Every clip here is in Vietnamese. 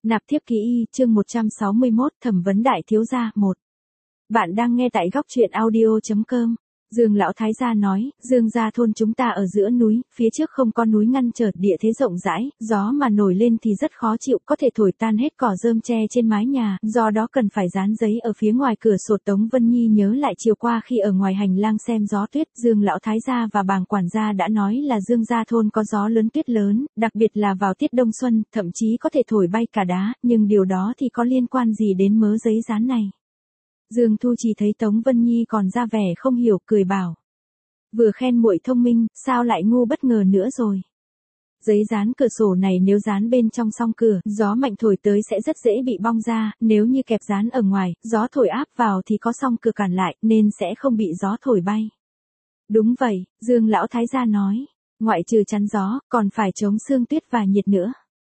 Nạp thiếp ký y, chương 161, thẩm vấn đại thiếu gia 1. Bạn đang nghe tại góc truyện audio.com. Dương lão thái gia nói, Dương gia thôn chúng ta ở giữa núi, phía trước không có núi ngăn trở, địa thế rộng rãi, gió mà nổi lên thì rất khó chịu, có thể thổi tan hết cỏ rơm tre trên mái nhà, do đó cần phải dán giấy ở phía ngoài cửa sổ. Tống Vân Nhi nhớ lại chiều qua khi ở ngoài hành lang xem gió tuyết, Dương lão thái gia và bàng quản gia đã nói là Dương gia thôn có gió lớn tuyết lớn, đặc biệt là vào tiết đông xuân, thậm chí có thể thổi bay cả đá, nhưng điều đó thì có liên quan gì đến mớ giấy dán này? Dương Thu Trì thấy Tống Vân Nhi còn ra vẻ không hiểu, cười bảo. Vừa khen muội thông minh, sao lại ngu bất ngờ nữa rồi. Giấy dán cửa sổ này nếu dán bên trong song cửa, gió mạnh thổi tới sẽ rất dễ bị bong ra, nếu như kẹp dán ở ngoài, gió thổi áp vào thì có song cửa cản lại, nên sẽ không bị gió thổi bay. Đúng vậy, Dương lão thái gia nói, ngoại trừ chắn gió, còn phải chống sương tuyết và nhiệt nữa.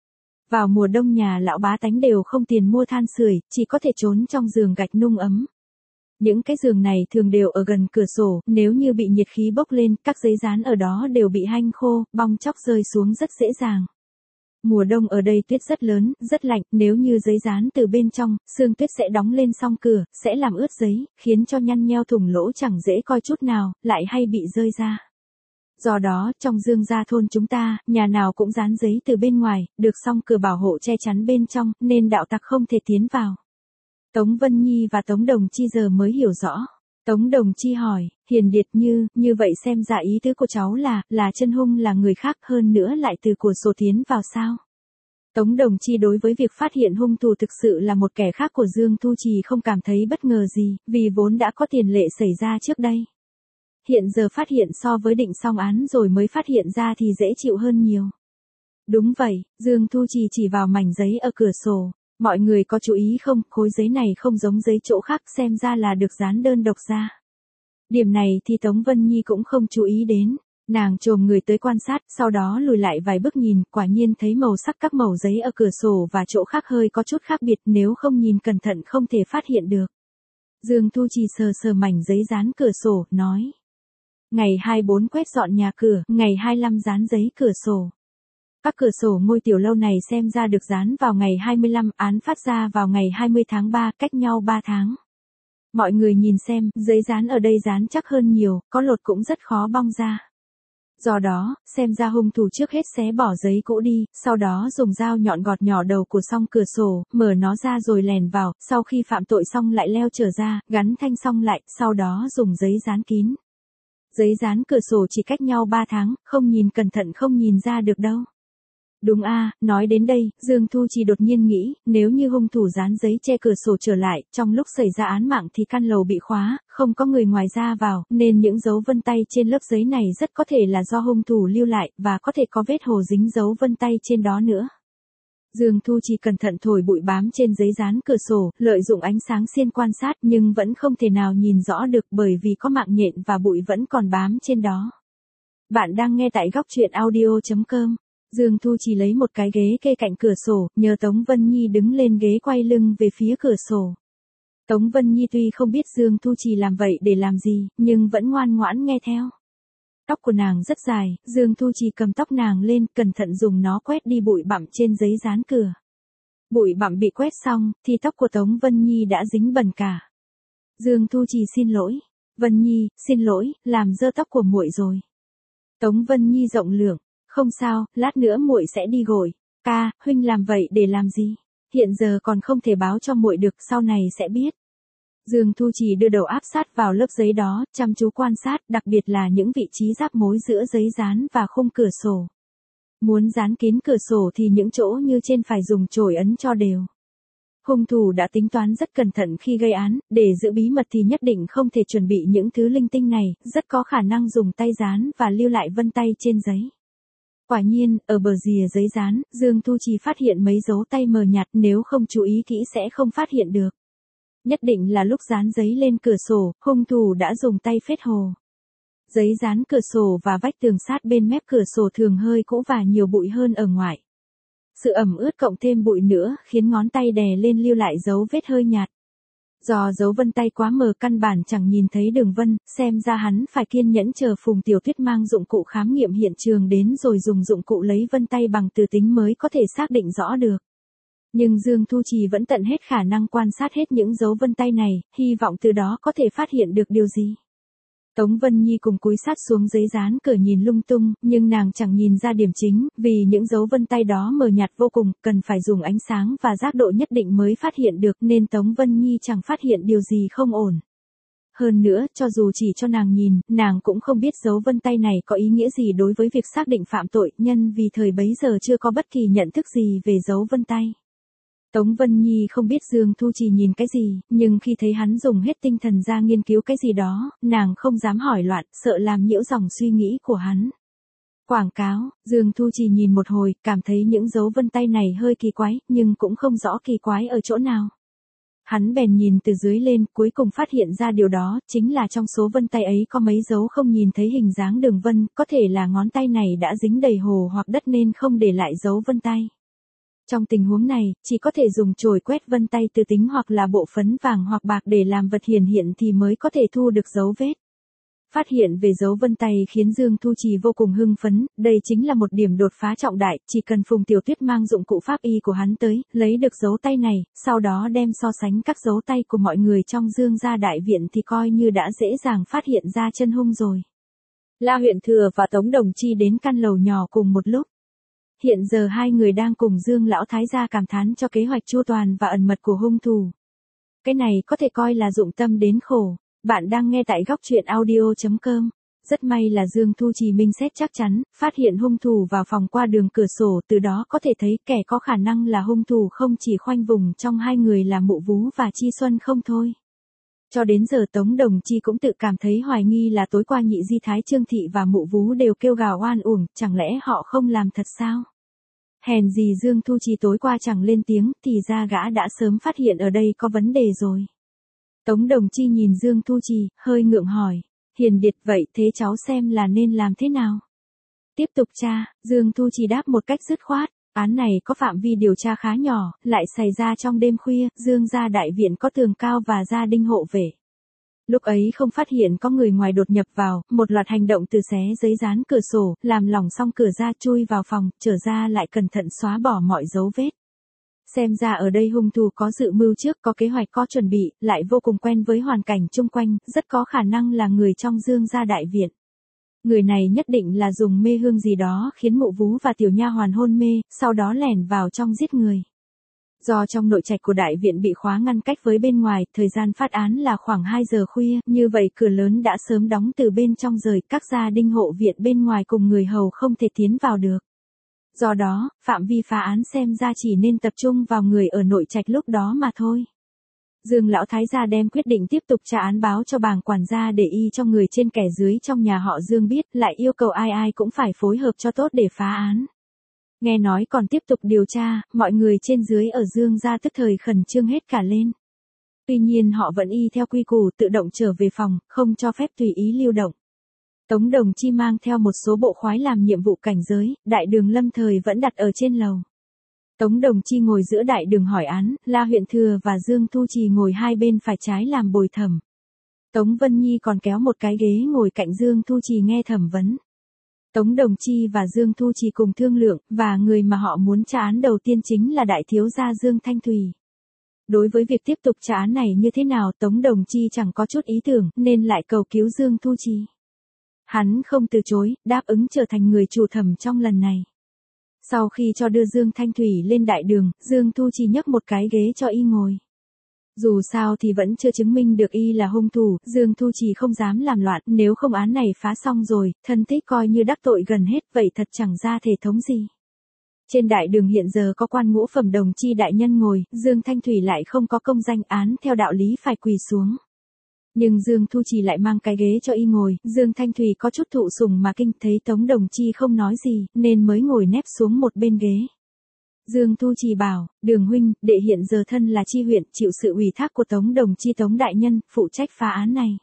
Vào mùa đông nhà lão bá tánh đều không tiền mua than sưởi, chỉ có thể trốn trong giường gạch nung ấm. Những cái giường này thường đều ở gần cửa sổ, nếu như bị nhiệt khí bốc lên, các giấy dán ở đó đều bị hanh khô, bong chóc rơi xuống rất dễ dàng. Mùa đông ở đây tuyết rất lớn, rất lạnh, nếu như giấy dán từ bên trong, sương tuyết sẽ đóng lên song cửa, sẽ làm ướt giấy, khiến cho nhăn nheo thủng lỗ chẳng dễ coi chút nào, lại hay bị rơi ra. Do đó, trong Dương gia thôn chúng ta, nhà nào cũng dán giấy từ bên ngoài, được song cửa bảo hộ che chắn bên trong, nên đạo tặc không thể tiến vào. Tống Vân Nhi và Tống Đồng Chi giờ mới hiểu rõ. Tống Đồng Chi hỏi, Hiền Điệt như vậy xem ra ý tứ của cháu là chân hung là người khác, hơn nữa lại từ cửa sổ tiến vào sao? Tống Đồng Chi đối với việc phát hiện hung thủ thực sự là một kẻ khác của Dương Thu Trì không cảm thấy bất ngờ gì, vì vốn đã có tiền lệ xảy ra trước đây. Hiện giờ phát hiện so với định xong án rồi mới phát hiện ra thì dễ chịu hơn nhiều. Đúng vậy, Dương Thu Trì chỉ vào mảnh giấy ở cửa sổ. Mọi người có chú ý không, khối giấy này không giống giấy chỗ khác, xem ra là được dán đơn độc ra. Điểm này thì Tống Vân Nhi cũng không chú ý đến. Nàng chồm người tới quan sát, sau đó lùi lại vài bước nhìn, quả nhiên thấy màu sắc các mẩu giấy ở cửa sổ và chỗ khác hơi có chút khác biệt, nếu không nhìn cẩn thận không thể phát hiện được. Dương Thu Trì sờ mảnh giấy dán cửa sổ, nói. Ngày 24 quét dọn nhà cửa, ngày 25 dán giấy cửa sổ. Các cửa sổ ngôi tiểu lâu này xem ra được dán vào ngày 25, án phát ra vào ngày 20 tháng 3, cách nhau 3 tháng. Mọi người nhìn xem, giấy dán ở đây dán chắc hơn nhiều, có lột cũng rất khó bong ra. Do đó, xem ra hung thủ trước hết xé bỏ giấy cũ đi, sau đó dùng dao nhọn gọt nhỏ đầu của song cửa sổ, mở nó ra rồi lèn vào, sau khi phạm tội xong lại leo trở ra, gắn thanh song lại, sau đó dùng giấy dán kín. Giấy dán cửa sổ chỉ cách nhau 3 tháng, không nhìn cẩn thận không nhìn ra được đâu. Đúng nói đến đây, Dương Thu Trì đột nhiên nghĩ, nếu như hung thủ dán giấy che cửa sổ trở lại, trong lúc xảy ra án mạng thì căn lầu bị khóa, không có người ngoài ra vào, nên những dấu vân tay trên lớp giấy này rất có thể là do hung thủ lưu lại, và có thể có vết hồ dính dấu vân tay trên đó nữa. Dương Thu Trì cẩn thận thổi bụi bám trên giấy dán cửa sổ, lợi dụng ánh sáng xiên quan sát nhưng vẫn không thể nào nhìn rõ được bởi vì có mạng nhện và bụi vẫn còn bám trên đó. Bạn đang nghe tại góc truyện audio.com. Dương Thu Trì lấy một cái ghế kê cạnh cửa sổ, nhờ Tống Vân Nhi đứng lên ghế quay lưng về phía cửa sổ. Tống Vân Nhi tuy không biết Dương Thu Trì làm vậy để làm gì, nhưng vẫn ngoan ngoãn nghe theo. Tóc của nàng rất dài, Dương Thu Trì cầm tóc nàng lên, cẩn thận dùng nó quét đi bụi bặm trên giấy dán cửa. Bụi bặm bị quét xong, thì tóc của Tống Vân Nhi đã dính bẩn cả. Dương Thu Trì xin lỗi. Vân Nhi, xin lỗi, làm dơ tóc của muội rồi. Tống Vân Nhi rộng lượng. Không sao, lát nữa muội sẽ đi gội. Ca, huynh làm vậy để làm gì? Hiện giờ còn không thể báo cho muội được, sau này sẽ biết. Dương Thu Trì đưa đầu áp sát vào lớp giấy đó, chăm chú quan sát, đặc biệt là những vị trí giáp mối giữa giấy dán và khung cửa sổ. Muốn dán kín cửa sổ thì những chỗ như trên phải dùng chổi ấn cho đều. Hung thủ đã tính toán rất cẩn thận khi gây án, để giữ bí mật thì nhất định không thể chuẩn bị những thứ linh tinh này, rất có khả năng dùng tay dán và lưu lại vân tay trên giấy. Quả nhiên, ở bờ rìa giấy dán, Dương Thu Trì phát hiện mấy dấu tay mờ nhạt, nếu không chú ý kỹ sẽ không phát hiện được. Nhất định là lúc dán giấy lên cửa sổ, hung thủ đã dùng tay phết hồ. Giấy dán cửa sổ và vách tường sát bên mép cửa sổ thường hơi cũ và nhiều bụi hơn ở ngoài. Sự ẩm ướt cộng thêm bụi nữa khiến ngón tay đè lên lưu lại dấu vết hơi nhạt. Do dấu vân tay quá mờ căn bản chẳng nhìn thấy đường vân, xem ra hắn phải kiên nhẫn chờ Phùng Tiểu Tuyết mang dụng cụ khám nghiệm hiện trường đến rồi dùng dụng cụ lấy vân tay bằng từ tính mới có thể xác định rõ được. Nhưng Dương Thu Trì vẫn tận hết khả năng quan sát hết những dấu vân tay này, hy vọng từ đó có thể phát hiện được điều gì. Tống Vân Nhi cùng cúi sát xuống giấy dán cửa nhìn lung tung, nhưng nàng chẳng nhìn ra điểm chính, vì những dấu vân tay đó mờ nhạt vô cùng, cần phải dùng ánh sáng và giác độ nhất định mới phát hiện được, nên Tống Vân Nhi chẳng phát hiện điều gì không ổn. Hơn nữa, cho dù chỉ cho nàng nhìn, nàng cũng không biết dấu vân tay này có ý nghĩa gì đối với việc xác định phạm tội, nhân vì thời bấy giờ chưa có bất kỳ nhận thức gì về dấu vân tay. Tống Vân Nhi không biết Dương Thu Trì nhìn cái gì, nhưng khi thấy hắn dùng hết tinh thần ra nghiên cứu cái gì đó, nàng không dám hỏi loạn, sợ làm nhiễu dòng suy nghĩ của hắn. Quảng cáo, Dương Thu Trì nhìn một hồi, cảm thấy những dấu vân tay này hơi kỳ quái, nhưng cũng không rõ kỳ quái ở chỗ nào. Hắn bèn nhìn từ dưới lên, cuối cùng phát hiện ra điều đó, chính là trong số vân tay ấy có mấy dấu không nhìn thấy hình dáng đường vân, có thể là ngón tay này đã dính đầy hồ hoặc đất nên không để lại dấu vân tay. Trong tình huống này, chỉ có thể dùng chổi quét vân tay từ tính hoặc là bộ phấn vàng hoặc bạc để làm vật hiển hiện thì mới có thể thu được dấu vết. Phát hiện về dấu vân tay khiến Dương Thu Trì vô cùng hưng phấn, đây chính là một điểm đột phá trọng đại, chỉ cần Phùng Tiểu Tuyết mang dụng cụ pháp y của hắn tới, lấy được dấu tay này, sau đó đem so sánh các dấu tay của mọi người trong Dương gia đại viện thì coi như đã dễ dàng phát hiện ra chân hung rồi. La Huyện Thừa và Tống Đồng Chi đến căn lầu nhỏ cùng một lúc. Hiện giờ hai người đang cùng Dương Lão Thái gia cảm thán cho kế hoạch chu toàn và ẩn mật của hung thủ. Cái này có thể coi là dụng tâm đến khổ. Bạn đang nghe tại góc truyện audio.com. Rất may là Dương Thu Trì minh xét chắc chắn, phát hiện hung thủ vào phòng qua đường cửa sổ, từ đó có thể thấy kẻ có khả năng là hung thủ không chỉ khoanh vùng trong hai người là Mộ Vú và Chi Xuân không thôi. Cho đến giờ Tống Đồng Chi cũng tự cảm thấy hoài nghi là tối qua Nhị Di Thái Trương Thị và Mộ Vú đều kêu gào oan uổng, chẳng lẽ họ không làm thật sao? Hèn gì Dương Thu Trì tối qua chẳng lên tiếng, thì ra gã đã sớm phát hiện ở đây có vấn đề rồi. Tống Đồng Chi nhìn Dương Thu Trì, hơi ngượng hỏi, Hiền Điệt vậy thế cháu xem là nên làm thế nào? Tiếp tục tra, Dương Thu Trì đáp một cách dứt khoát, án này có phạm vi điều tra khá nhỏ, lại xảy ra trong đêm khuya, Dương gia đại viện có tường cao và gia đình hộ vệ. Lúc ấy không phát hiện có người ngoài đột nhập vào, một loạt hành động từ xé giấy dán cửa sổ, làm lỏng xong cửa ra chui vào phòng, trở ra lại cẩn thận xóa bỏ mọi dấu vết. Xem ra ở đây hung thủ có dự mưu trước, có kế hoạch, có chuẩn bị, lại vô cùng quen với hoàn cảnh chung quanh, rất có khả năng là người trong Dương gia đại viện. Người này nhất định là dùng mê hương gì đó khiến Mộ Vú và tiểu nha hoàn hôn mê, sau đó lẻn vào trong giết người. Do trong nội trạch của đại viện bị khóa ngăn cách với bên ngoài, thời gian phát án là khoảng 2 giờ khuya, như vậy cửa lớn đã sớm đóng từ bên trong rời, các gia đình hộ viện bên ngoài cùng người hầu không thể tiến vào được. Do đó, phạm vi phá án xem ra chỉ nên tập trung vào người ở nội trạch lúc đó mà thôi. Dương Lão Thái gia đem quyết định tiếp tục tra án báo cho bàng quản gia để y cho người trên kẻ dưới trong nhà họ Dương biết, lại yêu cầu ai ai cũng phải phối hợp cho tốt để phá án. Nghe nói còn tiếp tục điều tra, mọi người trên dưới ở Dương gia tức thời khẩn trương hết cả lên. Tuy nhiên họ vẫn y theo quy củ tự động trở về phòng, không cho phép tùy ý lưu động. Tống Đồng Chi mang theo một số bộ khoái làm nhiệm vụ cảnh giới, đại đường lâm thời vẫn đặt ở trên lầu. Tống Đồng Chi ngồi giữa đại đường hỏi án, La Huyện Thừa và Dương Thu Trì ngồi hai bên phải trái làm bồi thẩm. Tống Vân Nhi còn kéo một cái ghế ngồi cạnh Dương Thu Trì nghe thẩm vấn. Tống Đồng Chi và Dương Thu Trì cùng thương lượng, và người mà họ muốn tra án đầu tiên chính là đại thiếu gia Dương Thanh Thùy. Đối với việc tiếp tục tra án này như thế nào Tống Đồng Chi chẳng có chút ý tưởng, nên lại cầu cứu Dương Thu Trì. Hắn không từ chối, đáp ứng trở thành người chủ thẩm trong lần này. Sau khi cho đưa Dương Thanh Thủy lên đại đường, Dương Thu Trì nhấc một cái ghế cho y ngồi. Dù sao thì vẫn chưa chứng minh được y là hung thủ, Dương Thu Trì không dám làm loạn, nếu không án này phá xong rồi, thân thích coi như đắc tội gần hết, vậy thật chẳng ra thể thống gì. Trên đại đường hiện giờ có quan ngũ phẩm đồng chi đại nhân ngồi, Dương Thanh Thủy lại không có công danh án theo đạo lý phải quỳ xuống. Nhưng Dương Thu Trì lại mang cái ghế cho y ngồi, Dương Thanh Thủy có chút thụ sủng mà kinh, thấy Tống Đồng Chi không nói gì, nên mới ngồi nép xuống một bên ghế. Dương Thu Trì bảo, Đường huynh, đệ hiện giờ thân là chi huyện, chịu sự ủy thác của Tống Đồng Chi Tống đại nhân, phụ trách phá án này.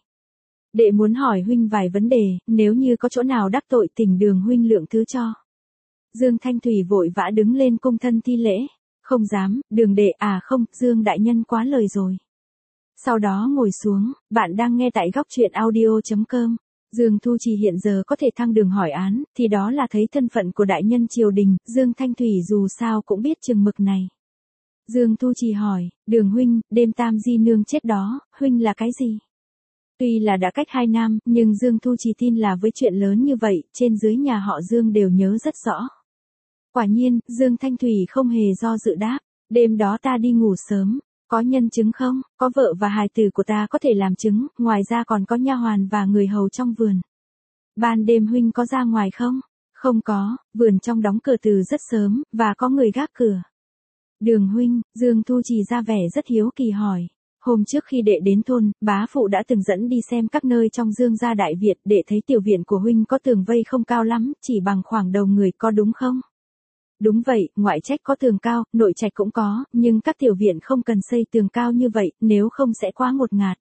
Đệ muốn hỏi huynh vài vấn đề, nếu như có chỗ nào đắc tội tình Đường huynh lượng thứ cho. Dương Thanh Thủy vội vã đứng lên cung thân thi lễ, không dám, Đường đệ không, Dương đại nhân quá lời rồi. Sau đó ngồi xuống, bạn đang nghe tại góc truyện audio.com. Dương Thu Trì hiện giờ có thể thăng đường hỏi án, thì đó là thấy thân phận của đại nhân triều đình, Dương Thanh Thủy dù sao cũng biết chừng mực này. Dương Thu Trì hỏi, Đường huynh, đêm Tam Di Nương chết đó, huynh là cái gì? Tuy là đã cách 2 năm, nhưng Dương Thu Trì tin là với chuyện lớn như vậy, trên dưới nhà họ Dương đều nhớ rất rõ. Quả nhiên, Dương Thanh Thủy không hề do dự đáp, đêm đó ta đi ngủ sớm, có nhân chứng không? Có vợ và hài tử của ta có thể làm chứng, ngoài ra còn có nha hoàn và người hầu trong vườn. Ban đêm huynh có ra ngoài không? Không có, vườn trong đóng cửa từ rất sớm, và có người gác cửa. Đường huynh, Dương Thu Trì ra vẻ rất hiếu kỳ hỏi. Hôm trước khi đệ đến thôn, bá phụ đã từng dẫn đi xem các nơi trong Dương gia Đại Việt, đệ thấy tiểu viện của huynh có tường vây không cao lắm, chỉ bằng khoảng đầu người, có đúng không? Đúng vậy, ngoại trách có tường cao, nội trạch cũng có, nhưng các tiểu viện không cần xây tường cao như vậy, nếu không sẽ quá ngột ngạt.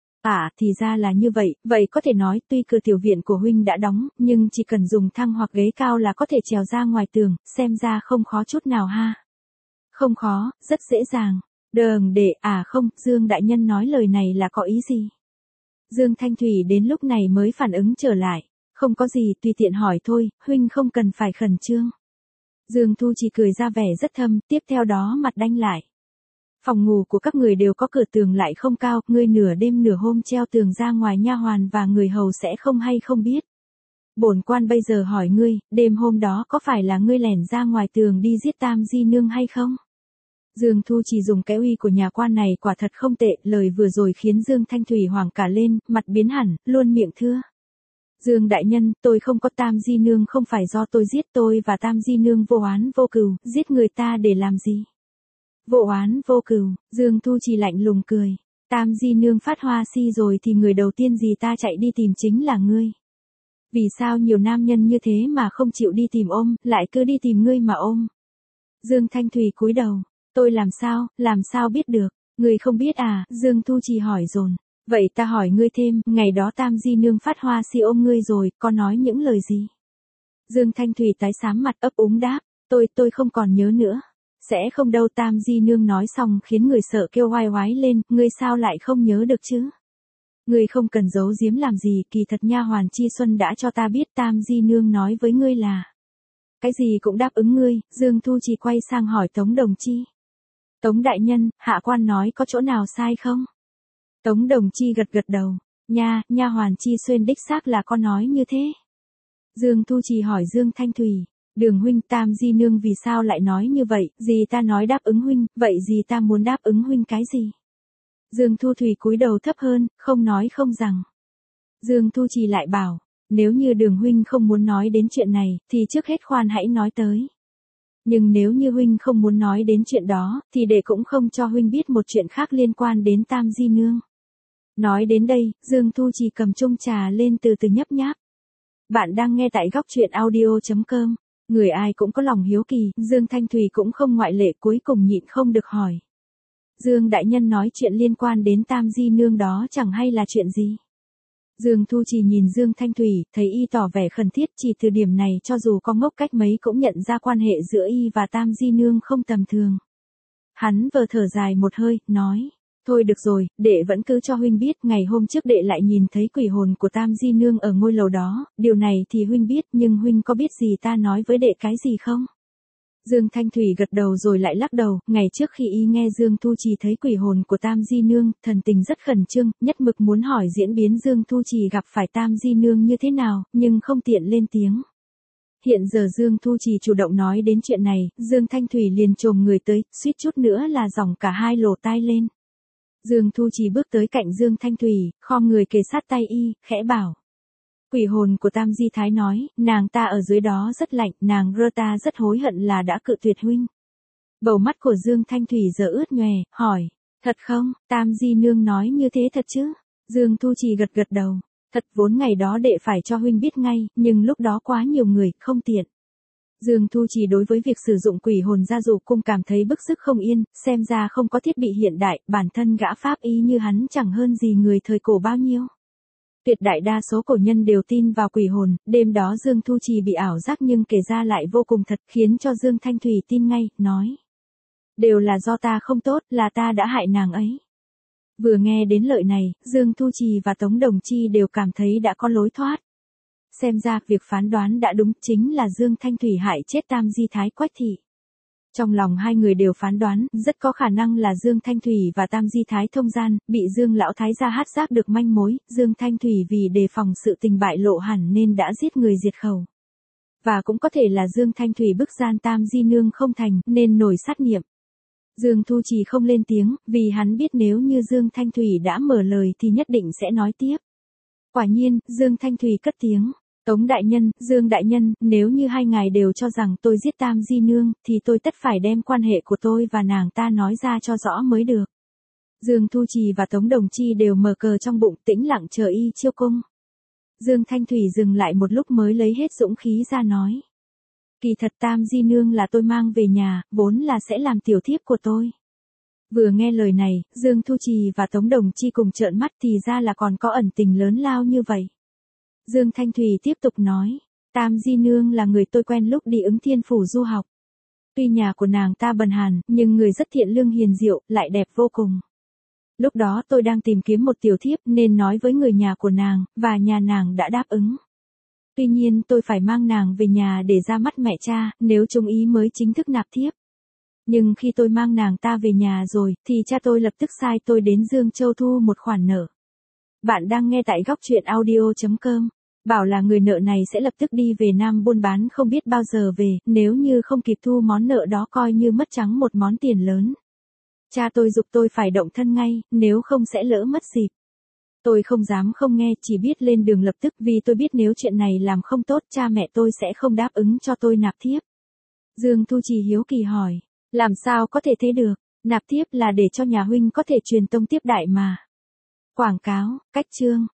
À, thì ra là như vậy, vậy có thể nói tuy cửa tiểu viện của huynh đã đóng, nhưng chỉ cần dùng thang hoặc ghế cao là có thể trèo ra ngoài tường, xem ra không khó chút nào ha. Không khó, rất dễ dàng. Đệ, à không, Dương đại nhân nói lời này là có ý gì? Dương Thanh Thủy đến lúc này mới phản ứng trở lại. Không có gì, tùy tiện hỏi thôi, huynh không cần phải khẩn trương. Dương Thu chỉ cười ra vẻ rất thâm, tiếp theo đó mặt đanh lại. Phòng ngủ của các người đều có cửa tường lại không cao, ngươi nửa đêm nửa hôm treo tường ra ngoài, nha hoàn và người hầu sẽ không hay không biết. Bổn quan bây giờ hỏi ngươi, đêm hôm đó có phải là ngươi lẻn ra ngoài tường đi giết Tam Di Nương hay không? Dương Thu chỉ dùng cái uy của nhà quan này quả thật không tệ, lời vừa rồi khiến Dương Thanh Thủy hoảng cả lên, mặt biến hẳn, luôn miệng thưa. Dương đại nhân, tôi không có Tam Di Nương, không phải do tôi giết, tôi và Tam Di Nương vô oán vô cừu, giết người ta để làm gì? Vô oán vô cừu, Dương Thu chỉ lạnh lùng cười. Tam Di Nương phát hoa si rồi thì người đầu tiên gì ta chạy đi tìm chính là ngươi. Vì sao nhiều nam nhân như thế mà không chịu đi tìm ôm, lại cứ đi tìm ngươi mà ôm? Dương Thanh Thủy cúi đầu. Tôi làm sao biết được, ngươi không biết à? Dương Thu Trì hỏi dồn. Vậy ta hỏi ngươi thêm, ngày đó Tam Di Nương phát hoa si ôm ngươi rồi, có nói những lời gì? Dương Thanh Thủy tái xám mặt ấp úng đáp, tôi không còn nhớ nữa. Sẽ không đâu. Tam Di Nương nói xong khiến người sợ kêu oai oái lên, ngươi sao lại không nhớ được chứ? Ngươi không cần giấu giếm làm gì, kỳ thật nha hoàn Chi Xuân đã cho ta biết Tam Di Nương nói với ngươi là cái gì cũng đáp ứng ngươi. Dương Thu Trì quay sang hỏi Tống Đồng Chi. Tống đại nhân, hạ quan nói có chỗ nào sai không? Tống Đồng Chi gật đầu. Nha hoàn Chi Xuyên đích xác là có nói như thế. Dương Thu Trì hỏi Dương Thanh Thủy. Đường huynh, Tam Di Nương vì sao lại nói như vậy? Gì ta nói đáp ứng huynh, vậy gì ta muốn đáp ứng huynh cái gì? Dương Thu Thủy cúi đầu thấp hơn, không nói không rằng. Dương Thu Trì lại bảo, nếu như Đường huynh không muốn nói đến chuyện này, thì trước hết khoan hãy nói tới. Nhưng nếu như huynh không muốn nói đến chuyện đó, thì đệ cũng không cho huynh biết một chuyện khác liên quan đến Tam Di Nương. Nói đến đây, Dương Thu Trì cầm chung trà lên từ từ nhấp nháp. Bạn đang nghe tại góc truyện audio.com. Người ai cũng có lòng hiếu kỳ, Dương Thanh Thủy cũng không ngoại lệ, cuối cùng nhịn không được hỏi. Dương đại nhân nói chuyện liên quan đến Tam Di Nương đó chẳng hay là chuyện gì? Dương Thu Trì nhìn Dương Thanh Thủy, thấy y tỏ vẻ khẩn thiết, chỉ từ điểm này cho dù có ngốc cách mấy cũng nhận ra quan hệ giữa y và Tam Di Nương không tầm thường. Hắn vờ thở dài một hơi, nói, thôi được rồi, đệ vẫn cứ cho huynh biết, ngày hôm trước đệ lại nhìn thấy quỷ hồn của Tam Di Nương ở ngôi lầu đó, điều này thì huynh biết, nhưng huynh có biết gì ta nói với đệ cái gì không? Dương Thanh Thủy gật đầu rồi lại lắc đầu, ngày trước khi y nghe Dương Thu Trì thấy quỷ hồn của Tam Di Nương, thần tình rất khẩn trương, nhất mực muốn hỏi diễn biến Dương Thu Trì gặp phải Tam Di Nương như thế nào, nhưng không tiện lên tiếng. Hiện giờ Dương Thu Trì chủ động nói đến chuyện này, Dương Thanh Thủy liền chồm người tới, suýt chút nữa là giỏng cả hai lỗ tai lên. Dương Thu Trì bước tới cạnh Dương Thanh Thủy, khom người kề sát tay y, khẽ bảo. Quỷ hồn của Tam Di Thái nói, nàng ta ở dưới đó rất lạnh, nàng rơ ta rất hối hận là đã cự tuyệt huynh. Bầu mắt của Dương Thanh Thủy giờ ướt nhòe, hỏi, thật không? Tam Di Nương nói như thế thật chứ? Dương Thu Trì gật đầu, thật, vốn ngày đó đệ phải cho huynh biết ngay, nhưng lúc đó quá nhiều người, không tiện. Dương Thu Trì đối với việc sử dụng quỷ hồn gia dụ cung cảm thấy bức sức không yên, xem ra không có thiết bị hiện đại, bản thân gã pháp y như hắn chẳng hơn gì người thời cổ bao nhiêu. Tuyệt đại đa số cổ nhân đều tin vào quỷ hồn, đêm đó Dương Thu Trì bị ảo giác nhưng kể ra lại vô cùng thật, khiến cho Dương Thanh Thủy tin ngay, nói. Đều là do ta không tốt, là ta đã hại nàng ấy. Vừa nghe đến lợi này, Dương Thu Trì và Tống Đồng Chi đều cảm thấy đã có lối thoát. Xem ra, việc phán đoán đã đúng, chính là Dương Thanh Thủy hại chết Tam Di Thái Quách Thị. Trong lòng hai người đều phán đoán, rất có khả năng là Dương Thanh Thủy và Tam Di Thái thông gian, bị Dương lão thái gia hát giác được manh mối, Dương Thanh Thủy vì đề phòng sự tình bại lộ hẳn nên đã giết người diệt khẩu. Và cũng có thể là Dương Thanh Thủy bức gian Tam Di Nương không thành, nên nổi sát niệm. Dương Thu Trì không lên tiếng, vì hắn biết nếu như Dương Thanh Thủy đã mở lời thì nhất định sẽ nói tiếp. Quả nhiên, Dương Thanh Thủy cất tiếng. Tống đại nhân, Dương đại nhân, nếu như hai ngài đều cho rằng tôi giết Tam Di Nương, thì tôi tất phải đem quan hệ của tôi và nàng ta nói ra cho rõ mới được. Dương Thu Trì và Tống Đồng Chi đều mở cờ trong bụng tĩnh lặng chờ y chiêu cung. Dương Thanh Thủy dừng lại một lúc mới lấy hết dũng khí ra nói. Kỳ thật Tam Di Nương là tôi mang về nhà, vốn là sẽ làm tiểu thiếp của tôi. Vừa nghe lời này, Dương Thu Trì và Tống Đồng Chi cùng trợn mắt thì ra là còn có ẩn tình lớn lao như vậy. Dương Thanh Thủy tiếp tục nói, Tam Di Nương là người tôi quen lúc đi Ứng Thiên Phủ du học. Tuy nhà của nàng ta bần hàn, nhưng người rất thiện lương hiền diệu, lại đẹp vô cùng. Lúc đó tôi đang tìm kiếm một tiểu thiếp nên nói với người nhà của nàng, và nhà nàng đã đáp ứng. Tuy nhiên tôi phải mang nàng về nhà để ra mắt mẹ cha, nếu trung ý mới chính thức nạp thiếp. Nhưng khi tôi mang nàng ta về nhà rồi, thì cha tôi lập tức sai tôi đến Dương Châu thu một khoản nợ. Bạn đang nghe tại góc truyện audio.com. Bảo là người nợ này sẽ lập tức đi về Nam buôn bán không biết bao giờ về, nếu như không kịp thu món nợ đó coi như mất trắng một món tiền lớn. Cha tôi giục tôi phải động thân ngay, nếu không sẽ lỡ mất dịp. Tôi không dám không nghe, chỉ biết lên đường lập tức vì tôi biết nếu chuyện này làm không tốt cha mẹ tôi sẽ không đáp ứng cho tôi nạp thiếp. Dương Thu Trì hiếu kỳ hỏi, làm sao có thể thế được, nạp thiếp là để cho nhà huynh có thể truyền tông tiếp đại mà. Quảng cáo, cách chương.